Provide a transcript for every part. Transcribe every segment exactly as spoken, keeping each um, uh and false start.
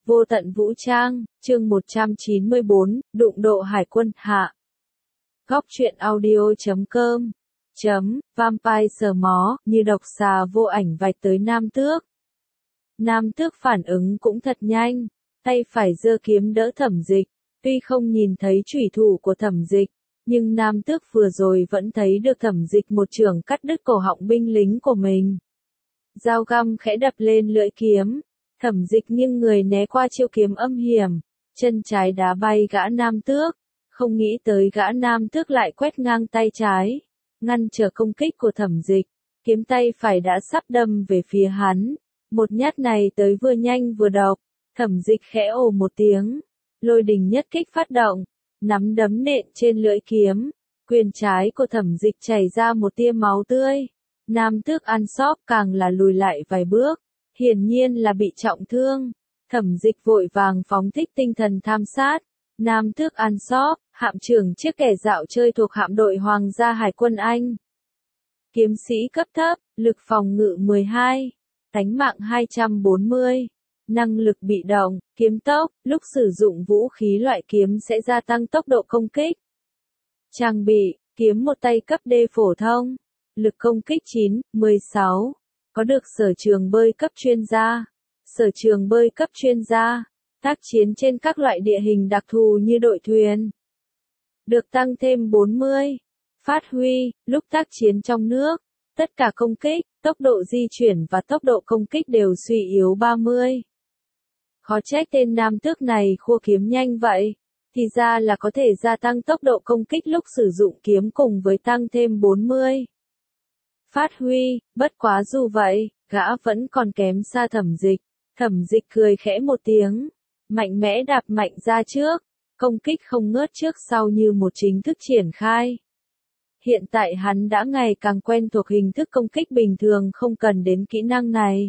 Vô tận vũ trang, chương một trăm chín mươi bốn, đụng độ hải quân hạ. Góc truyện audio.com chấm, Vampire sờ mó, như độc xà vô ảnh vạch tới Nam Tước. Nam Tước phản ứng cũng thật nhanh, tay phải giơ kiếm đỡ Thẩm Dịch, tuy không nhìn thấy chủy thủ của Thẩm Dịch, nhưng Nam Tước vừa rồi vẫn thấy được Thẩm Dịch một chưởng cắt đứt cổ họng binh lính của mình. Dao găm khẽ đập lên lưỡi kiếm. Thẩm Dịch nghiêng người né qua chiêu kiếm âm hiểm, chân trái đá bay gã Nam Tước, không nghĩ tới gã Nam Tước lại quét ngang tay trái, ngăn trở công kích của Thẩm Dịch, kiếm tay phải đã sắp đâm về phía hắn, một nhát này tới vừa nhanh vừa độc, Thẩm Dịch khẽ ồ một tiếng, lôi đình nhất kích phát động, nắm đấm nện trên lưỡi kiếm, quyền trái của Thẩm Dịch chảy ra một tia máu tươi, Nam Tước ăn sóp càng là lùi lại vài bước. Hiển nhiên là bị trọng thương, Thẩm Dịch vội vàng phóng thích tinh thần tham sát, Nam Tước ăn sóp, hạm trưởng chiếc kẻ dạo chơi thuộc hạm đội Hoàng gia Hải quân Anh. Kiếm sĩ cấp thấp, lực phòng ngự mười hai, tánh mạng hai trăm bốn mươi, năng lực bị động, kiếm tốc, lúc sử dụng vũ khí loại kiếm sẽ gia tăng tốc độ công kích. Trang bị, kiếm một tay cấp D phổ thông, lực công kích chín, mười sáu. Có được sở trường bơi cấp chuyên gia. Sở trường bơi cấp chuyên gia, tác chiến trên các loại địa hình đặc thù như đội thuyền. Được tăng thêm bốn mươi. Phát huy, lúc tác chiến trong nước, tất cả công kích, tốc độ di chuyển và tốc độ công kích đều suy yếu ba mươi. Khó trách tên Nam Tước này khua kiếm nhanh vậy, thì ra là có thể gia tăng tốc độ công kích lúc sử dụng kiếm cùng với tăng thêm bốn mươi. Phát huy, bất quá dù vậy, gã vẫn còn kém xa Thẩm Dịch. Thẩm Dịch cười khẽ một tiếng, mạnh mẽ đạp mạnh ra trước, công kích không ngớt trước sau như một chính thức triển khai. Hiện tại hắn đã ngày càng quen thuộc hình thức công kích bình thường không cần đến kỹ năng này.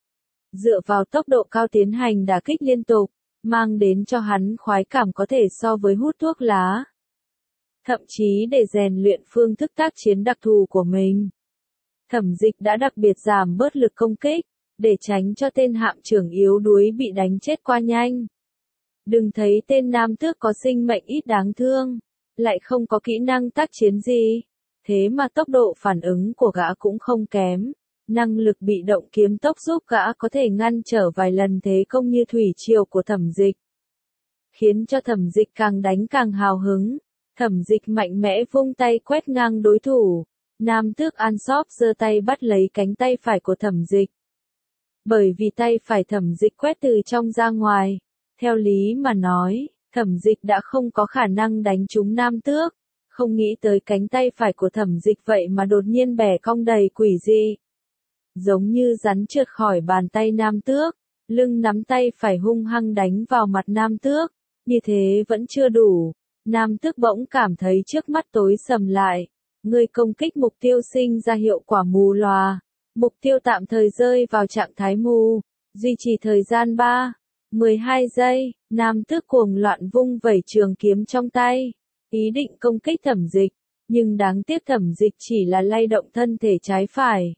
Dựa vào tốc độ cao tiến hành đả kích liên tục, mang đến cho hắn khoái cảm có thể so với hút thuốc lá. Thậm chí để rèn luyện phương thức tác chiến đặc thù của mình. Thẩm Dịch đã đặc biệt giảm bớt lực công kích, để tránh cho tên hạm trưởng yếu đuối bị đánh chết qua nhanh. Đừng thấy tên Nam Tước có sinh mệnh ít đáng thương, lại không có kỹ năng tác chiến gì, thế mà tốc độ phản ứng của gã cũng không kém, năng lực bị động kiếm tốc giúp gã có thể ngăn trở vài lần thế công như thủy triều của Thẩm Dịch. Khiến cho Thẩm Dịch càng đánh càng hào hứng, Thẩm Dịch mạnh mẽ vung tay quét ngang đối thủ. Nam Tước ăn sóp giơ tay bắt lấy cánh tay phải của Thẩm Dịch. Bởi vì tay phải Thẩm Dịch quét từ trong ra ngoài, theo lý mà nói, Thẩm Dịch đã không có khả năng đánh trúng Nam Tước, không nghĩ tới cánh tay phải của Thẩm Dịch vậy mà đột nhiên bẻ cong đầy quỷ dị. Giống như rắn trượt khỏi bàn tay Nam Tước, lưng nắm tay phải hung hăng đánh vào mặt Nam Tước, như thế vẫn chưa đủ, Nam Tước bỗng cảm thấy trước mắt tối sầm lại. Người công kích mục tiêu sinh ra hiệu quả mù lòa. Mục tiêu tạm thời rơi vào trạng thái mù. Duy trì thời gian ba, mười hai giây. Nam Tước cuồng loạn vung vẩy trường kiếm trong tay. Ý định công kích Thẩm Dịch. Nhưng đáng tiếc Thẩm Dịch chỉ là lay động thân thể trái phải.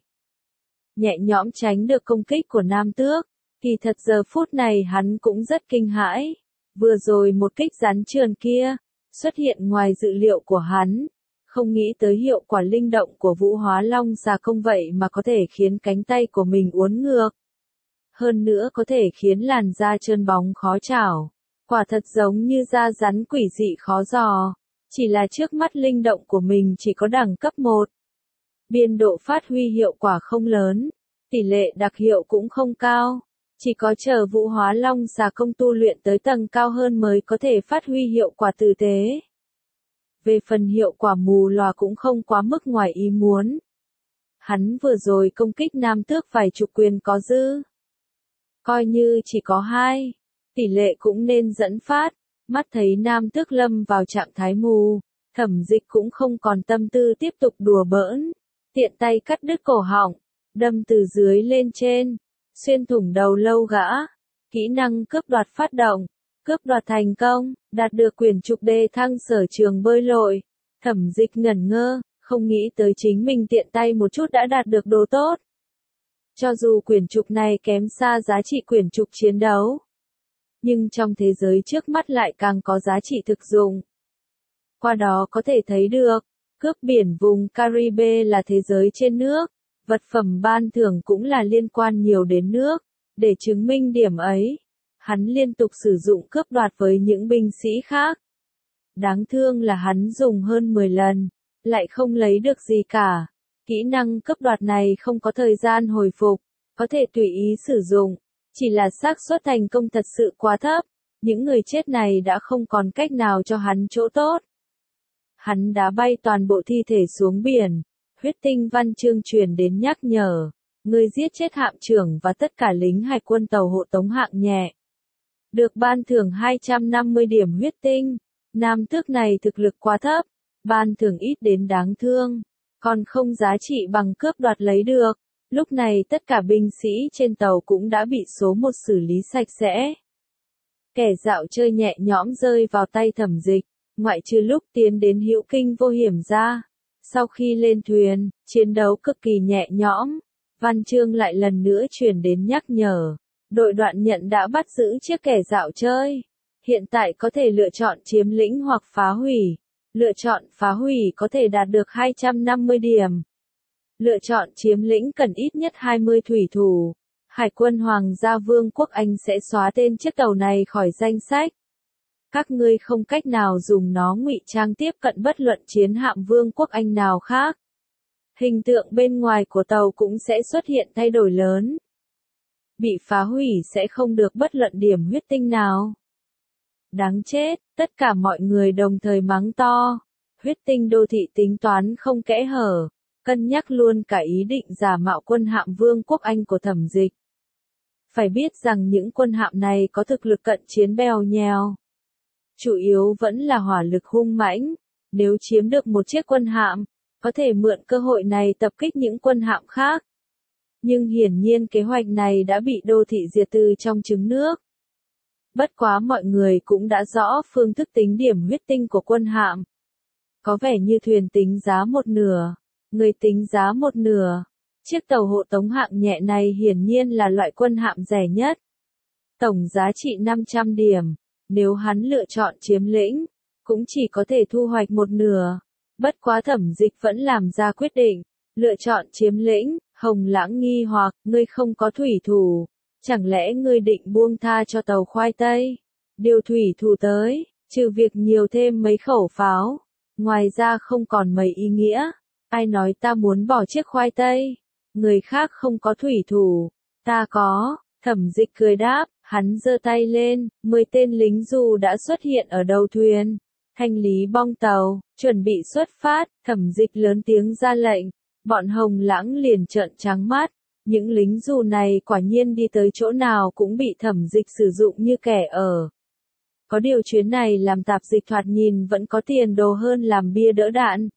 Nhẹ nhõm tránh được công kích của Nam Tước. Thì thật giờ phút này hắn cũng rất kinh hãi. Vừa rồi một kích rắn trườn kia. Xuất hiện ngoài dự liệu của hắn. Không nghĩ tới hiệu quả linh động của Vũ Hóa Long xà công vậy mà có thể khiến cánh tay của mình uốn ngược. Hơn nữa có thể khiến làn da trơn bóng khó chảo. Quả thật giống như da rắn quỷ dị khó dò. Chỉ là trước mắt linh động của mình chỉ có đẳng cấp một. Biên độ phát huy hiệu quả không lớn. Tỷ lệ đặc hiệu cũng không cao. Chỉ có chờ Vũ Hóa Long xà công tu luyện tới tầng cao hơn mới có thể phát huy hiệu quả tử tế. Về phần hiệu quả mù lòa cũng không quá mức ngoài ý muốn. Hắn vừa rồi công kích Nam Tước vài chục quyền có dư. Coi như chỉ có hai, tỷ lệ cũng nên dẫn phát, mắt thấy Nam Tước lâm vào trạng thái mù, Thẩm Dịch cũng không còn tâm tư tiếp tục đùa bỡn, tiện tay cắt đứt cổ họng, đâm từ dưới lên trên, xuyên thủng đầu lâu gã, kỹ năng cướp đoạt phát động. Cướp đoạt thành công, đạt được quyển trục đề thăng sở trường bơi lội. Thẩm Dịch ngẩn ngơ, không nghĩ tới chính mình tiện tay một chút đã đạt được đồ tốt. Cho dù quyển trục này kém xa giá trị quyển trục chiến đấu. nhưng trong thế giới trước mắt lại càng có giá trị thực dụng. Qua đó có thể thấy được, cướp biển vùng Caribe là thế giới trên nước, vật phẩm ban thưởng cũng là liên quan nhiều đến nước. Để chứng minh điểm ấy, hắn liên tục sử dụng cướp đoạt với những binh sĩ khác. Đáng thương là hắn dùng hơn mười lần, lại không lấy được gì cả. Kỹ năng cướp đoạt này không có thời gian hồi phục, có thể tùy ý sử dụng, chỉ là xác suất thành công thật sự quá thấp. Những người chết này đã không còn cách nào cho hắn chỗ tốt. Hắn đá bay toàn bộ thi thể xuống biển. Huyết tinh văn chương truyền đến nhắc nhở, người giết chết hạm trưởng và tất cả lính hải quân tàu hộ tống hạng nhẹ. Được ban thưởng hai trăm năm mươi điểm huyết tinh. Nam tước này thực lực quá thấp, ban thưởng ít đến đáng thương, còn không giá trị bằng cướp đoạt lấy được. Lúc này tất cả binh sĩ trên tàu cũng đã bị số một xử lý sạch sẽ. Kẻ dạo chơi nhẹ nhõm rơi vào tay Thẩm Dịch, ngoại trừ lúc tiến đến Hữu Kinh Vô Hiểm ra. Sau khi lên thuyền, chiến đấu cực kỳ nhẹ nhõm. Văn chương lại lần nữa truyền đến nhắc nhở, đội đoạn nhận đã bắt giữ chiếc kẻ dạo chơi. Hiện tại có thể lựa chọn chiếm lĩnh hoặc phá hủy. Lựa chọn phá hủy có thể đạt được hai trăm năm mươi điểm. Lựa chọn chiếm lĩnh cần ít nhất hai mươi thủy thủ. Hải quân Hoàng gia Vương quốc Anh sẽ xóa tên chiếc tàu này khỏi danh sách. Các ngươi không cách nào dùng nó ngụy trang tiếp cận bất luận chiến hạm Vương quốc Anh nào khác. Hình tượng bên ngoài của tàu cũng sẽ xuất hiện thay đổi lớn. Bị phá hủy sẽ không được bất luận điểm huyết tinh nào. Đáng chết, tất cả mọi người đồng thời mắng to. Huyết tinh đô thị tính toán không kẽ hở, cân nhắc luôn cả ý định giả mạo quân hạm Vương quốc Anh của Thẩm Dịch. Phải biết rằng những quân hạm này có thực lực cận chiến bèo nhèo. Chủ yếu vẫn là hỏa lực hung mãnh. Nếu chiếm được một chiếc quân hạm, có thể mượn cơ hội này tập kích những quân hạm khác. Nhưng hiển nhiên kế hoạch này đã bị đô thị diệt từ trong trứng nước. Bất quá mọi người cũng đã rõ phương thức tính điểm huyết tinh của quân hạm. Có vẻ như thuyền tính giá một nửa, người tính giá một nửa. Chiếc tàu hộ tống hạng nhẹ này hiển nhiên là loại quân hạm rẻ nhất. Tổng giá trị năm trăm điểm, nếu hắn lựa chọn chiếm lĩnh, cũng chỉ có thể thu hoạch một nửa. Bất quá Thẩm Dịch vẫn làm ra quyết định, lựa chọn chiếm lĩnh. Hồng Lãng nghi hoặc, ngươi không có thủy thủ, chẳng lẽ ngươi định buông tha cho tàu khoai tây? Điều thủy thủ tới, trừ việc nhiều thêm mấy khẩu pháo, ngoài ra không còn mấy ý nghĩa. Ai nói ta muốn bỏ chiếc khoai tây? Người khác không có thủy thủ, ta có. Thẩm Dịch cười đáp, hắn giơ tay lên, mười tên lính dù đã xuất hiện ở đầu thuyền, thanh lý bong tàu, chuẩn bị xuất phát. Thẩm Dịch lớn tiếng ra lệnh, bọn Hồng Lãng liền trợn trắng mắt. Những lính dù này quả nhiên đi tới chỗ nào cũng bị Thẩm Dịch sử dụng như kẻ ở. Có điều chuyến này làm tạp dịch thoạt nhìn vẫn có tiền đồ hơn làm bia đỡ đạn.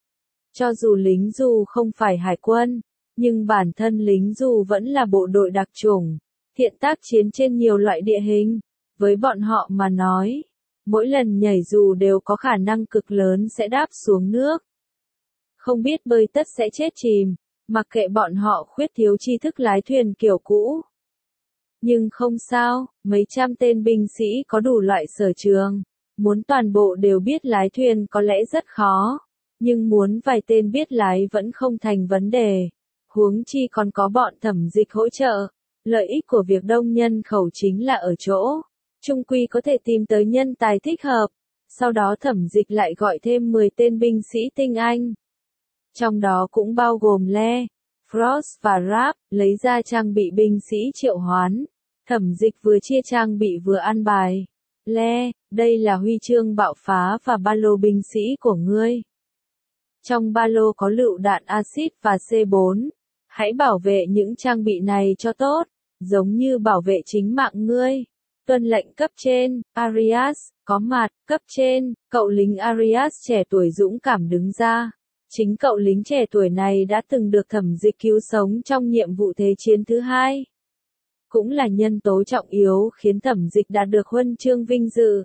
Cho dù lính dù không phải hải quân, nhưng bản thân lính dù vẫn là bộ đội đặc chủng, hiện tác chiến trên nhiều loại địa hình. Với bọn họ mà nói, mỗi lần nhảy dù đều có khả năng cực lớn sẽ đáp xuống nước. Không biết bơi tất sẽ chết chìm, mặc kệ bọn họ khuyết thiếu tri thức lái thuyền kiểu cũ. Nhưng không sao, mấy trăm tên binh sĩ có đủ loại sở trường, muốn toàn bộ đều biết lái thuyền có lẽ rất khó, nhưng muốn vài tên biết lái vẫn không thành vấn đề. Huống chi còn có bọn Thẩm Dịch hỗ trợ, lợi ích của việc đông nhân khẩu chính là ở chỗ, chung quy có thể tìm tới nhân tài thích hợp, sau đó Thẩm Dịch lại gọi thêm mười tên binh sĩ tinh anh. Trong đó cũng bao gồm Le, Frost và Rap, lấy ra trang bị binh sĩ triệu hoán. Thẩm Dịch vừa chia trang bị vừa ăn bài. Le, đây là huy chương bạo phá và ba lô binh sĩ của ngươi. Trong ba lô có lựu đạn axit và C bốn. Hãy bảo vệ những trang bị này cho tốt, giống như bảo vệ chính mạng ngươi. Tuân lệnh cấp trên, Arias, có mặt, cấp trên, cậu lính Arias trẻ tuổi dũng cảm đứng ra. Chính cậu lính trẻ tuổi này đã từng được Thẩm Dịch cứu sống trong nhiệm vụ thế chiến thứ hai. Cũng là nhân tố trọng yếu khiến Thẩm Dịch đạt được huân chương vinh dự.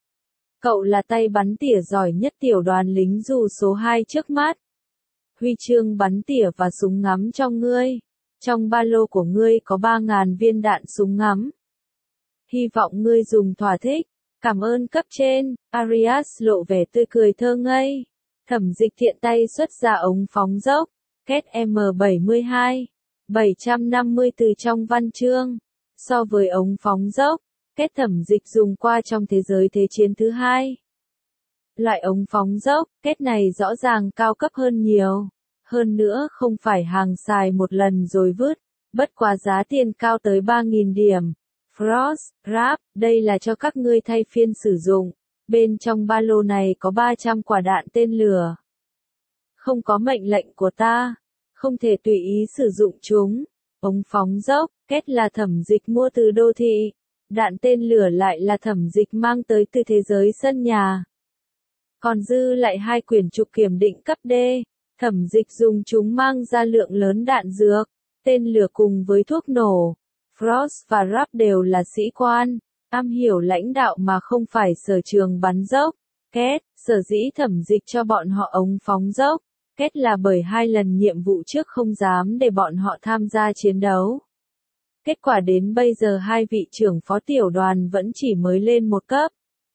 Cậu là tay bắn tỉa giỏi nhất tiểu đoàn lính dù số hai trước mắt. Huy chương bắn tỉa và súng ngắm cho ngươi. Trong ba lô của ngươi có ba nghìn viên đạn súng ngắm. Hy vọng ngươi dùng thỏa thích. Cảm ơn cấp trên, Arias lộ vẻ tươi cười thơ ngây. Thẩm dịch thiện tay xuất ra ống phóng dốc, két M bảy mươi hai, bảy trăm năm mươi từ trong văn chương. So với ống phóng dốc, két thẩm dịch dùng qua trong thế giới Thế chiến thứ hai. Loại ống phóng dốc, két này rõ ràng cao cấp hơn nhiều. Hơn nữa không phải hàng xài một lần rồi vứt, bất quá giá tiền cao tới ba nghìn điểm. Frost, Rap, đây là cho các ngươi thay phiên sử dụng. Bên trong ba lô này có ba trăm quả đạn tên lửa. Không có mệnh lệnh của ta, không thể tùy ý sử dụng chúng. Ống phóng dốc, két là thẩm dịch mua từ đô thị. Đạn tên lửa lại là thẩm dịch mang tới từ thế giới sân nhà. Còn dư lại hai quyển trục kiểm định cấp D. Thẩm dịch dùng chúng mang ra lượng lớn đạn dược, tên lửa cùng với thuốc nổ. Frost và Rap đều là sĩ quan, am hiểu lãnh đạo mà không phải sở trường bắn dốc. Két, sở dĩ thẩm dịch cho bọn họ ống phóng dốc. Két là bởi hai lần nhiệm vụ trước không dám để bọn họ tham gia chiến đấu. Kết quả đến bây giờ hai vị trưởng phó tiểu đoàn vẫn chỉ mới lên một cấp.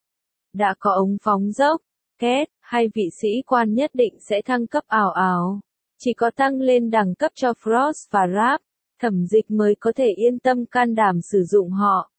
Đã có ống phóng dốc, két, hai vị sĩ quan nhất định sẽ thăng cấp ảo ảo. Chỉ có tăng lên đẳng cấp cho Frost và Rap, thẩm dịch mới có thể yên tâm can đảm sử dụng họ.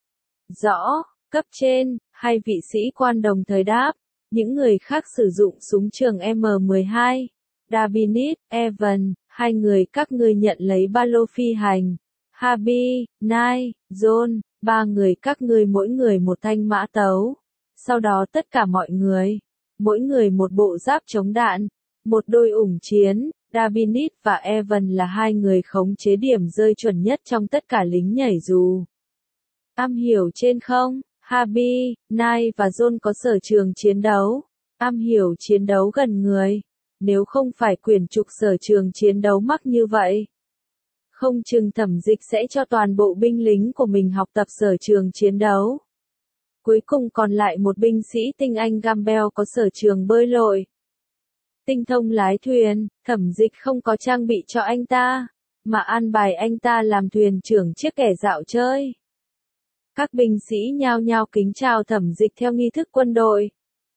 Rõ, cấp trên, hai vị sĩ quan đồng thời đáp. Những người khác sử dụng súng trường M mười hai. Dabinit, Evan, hai người các ngươi nhận lấy ba lô phi hành. Habi, Nai, John, ba người các ngươi mỗi người một thanh mã tấu. Sau đó tất cả mọi người, mỗi người một bộ giáp chống đạn, một đôi ủng chiến. Dabinit và Evan là hai người khống chế điểm rơi chuẩn nhất trong tất cả lính nhảy dù. Am hiểu trên không, Habi, Nai và John có sở trường chiến đấu, am hiểu chiến đấu gần người. Nếu không phải quyển trục sở trường chiến đấu mắc như vậy, không chừng thẩm dịch sẽ cho toàn bộ binh lính của mình học tập sở trường chiến đấu. Cuối cùng còn lại một binh sĩ tinh anh Gambel có sở trường bơi lội. Tinh thông lái thuyền, thẩm dịch không có trang bị cho anh ta, mà an bài anh ta làm thuyền trưởng chiếc kẻ dạo chơi. Các binh sĩ nhao nhao kính chào thẩm dịch theo nghi thức quân đội.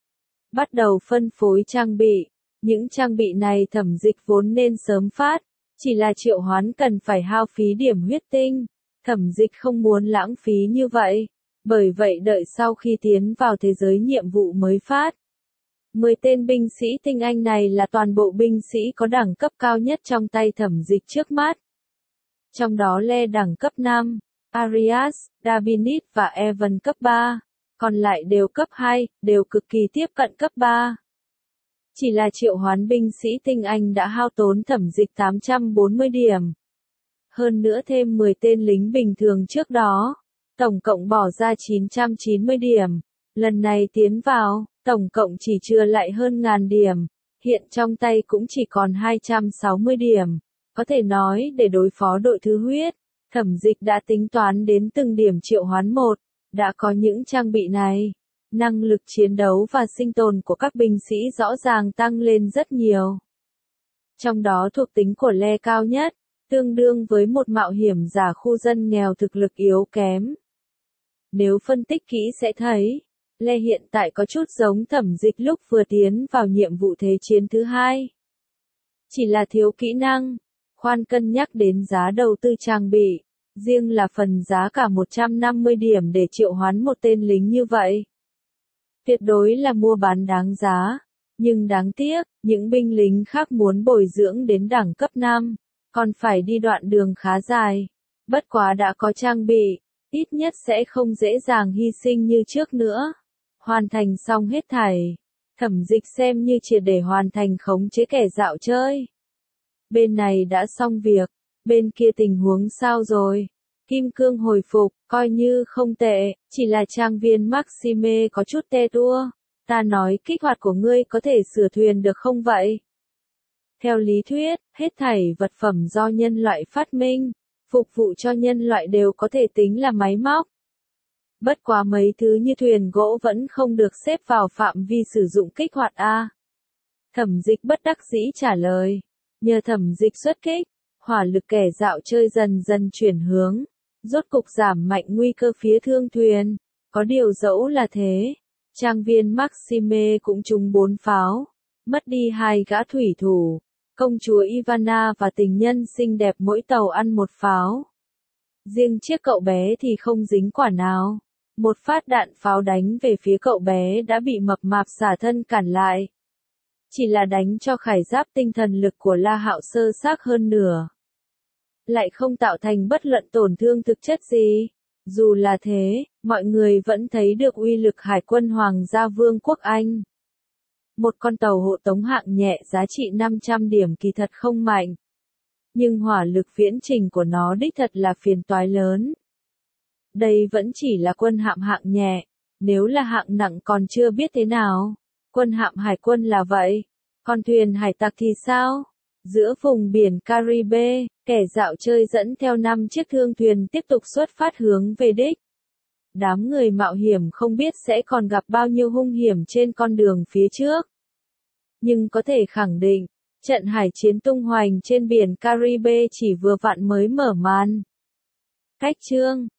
Bắt đầu phân phối trang bị. Những trang bị này thẩm dịch vốn nên sớm phát, chỉ là triệu hoán cần phải hao phí điểm huyết tinh. Thẩm dịch không muốn lãng phí như vậy, bởi vậy đợi sau khi tiến vào thế giới nhiệm vụ mới phát. mười tên binh sĩ tinh anh này là toàn bộ binh sĩ có đẳng cấp cao nhất trong tay thẩm dịch trước mắt. Trong đó Le đẳng cấp năm, Arias, Dabinit và Evan cấp ba, còn lại đều cấp hai, đều cực kỳ tiếp cận cấp ba. Chỉ là triệu hoán binh sĩ tinh anh đã hao tốn thẩm dịch tám trăm bốn mươi điểm. Hơn nữa thêm mười tên lính bình thường trước đó, tổng cộng bỏ ra chín trăm chín mươi điểm. Lần này tiến vào, tổng cộng chỉ chừa lại hơn ngàn điểm, hiện trong tay cũng chỉ còn hai trăm sáu mươi điểm. Có thể nói để đối phó đội thứ huyết, thẩm dịch đã tính toán đến từng điểm triệu hoán một, đã có những trang bị này. Năng lực chiến đấu và sinh tồn của các binh sĩ rõ ràng tăng lên rất nhiều. Trong đó thuộc tính của Le cao nhất, tương đương với một mạo hiểm giả khu dân nghèo thực lực yếu kém. Nếu phân tích kỹ sẽ thấy, Le hiện tại có chút giống thẩm dịch lúc vừa tiến vào nhiệm vụ thế chiến thứ hai. Chỉ là thiếu kỹ năng, khoan cân nhắc đến giá đầu tư trang bị, riêng là phần giá cả một trăm năm mươi điểm để triệu hoán một tên lính như vậy. Tuyệt đối là mua bán đáng giá, nhưng đáng tiếc, những binh lính khác muốn bồi dưỡng đến đẳng cấp năm, còn phải đi đoạn đường khá dài. Bất quá đã có trang bị, ít nhất sẽ không dễ dàng hy sinh như trước nữa. Hoàn thành xong hết thảy, thẩm dịch xem như triệt để hoàn thành khống chế kẻ dạo chơi. Bên này đã xong việc, bên kia tình huống sao rồi? Kim cương hồi phục, coi như không tệ, chỉ là trang viên Maxime có chút tê tua. Ta nói kích hoạt của ngươi có thể sửa thuyền được không vậy? Theo lý thuyết, hết thảy vật phẩm do nhân loại phát minh, phục vụ cho nhân loại đều có thể tính là máy móc. Bất quá mấy thứ như thuyền gỗ vẫn không được xếp vào phạm vi sử dụng kích hoạt a. Thẩm dịch bất đắc dĩ trả lời. Nhờ thẩm dịch xuất kích, hỏa lực kẻ dạo chơi dần dần chuyển hướng. Rốt cục giảm mạnh nguy cơ phía thương thuyền. Có điều dẫu là thế, trang viên Maxime cũng trúng bốn pháo, mất đi hai gã thủy thủ, công chúa Ivana và tình nhân xinh đẹp mỗi tàu ăn một pháo. Riêng chiếc cậu bé thì không dính quả nào. Một phát đạn pháo đánh về phía cậu bé đã bị mập mạp xả thân cản lại. Chỉ là đánh cho khải giáp tinh thần lực của La Hạo sơ xác hơn nửa. Lại không tạo thành bất luận tổn thương thực chất gì. Dù là thế, mọi người vẫn thấy được uy lực hải quân Hoàng gia Vương quốc Anh. Một con tàu hộ tống hạng nhẹ giá trị năm trăm điểm kỳ thật không mạnh. Nhưng hỏa lực viễn trình của nó đích thật là phiền toái lớn. Đây vẫn chỉ là quân hạm hạng nhẹ, nếu là hạng nặng còn chưa biết thế nào. Quân hạm hải quân là vậy, còn thuyền hải tặc thì sao? Giữa vùng biển Caribe, kẻ dạo chơi dẫn theo năm chiếc thương thuyền tiếp tục xuất phát hướng về đích. Đám người mạo hiểm không biết sẽ còn gặp bao nhiêu hung hiểm trên con đường phía trước. Nhưng có thể khẳng định, trận hải chiến tung hoành trên biển Caribe chỉ vừa vặn mới mở màn. Cách chương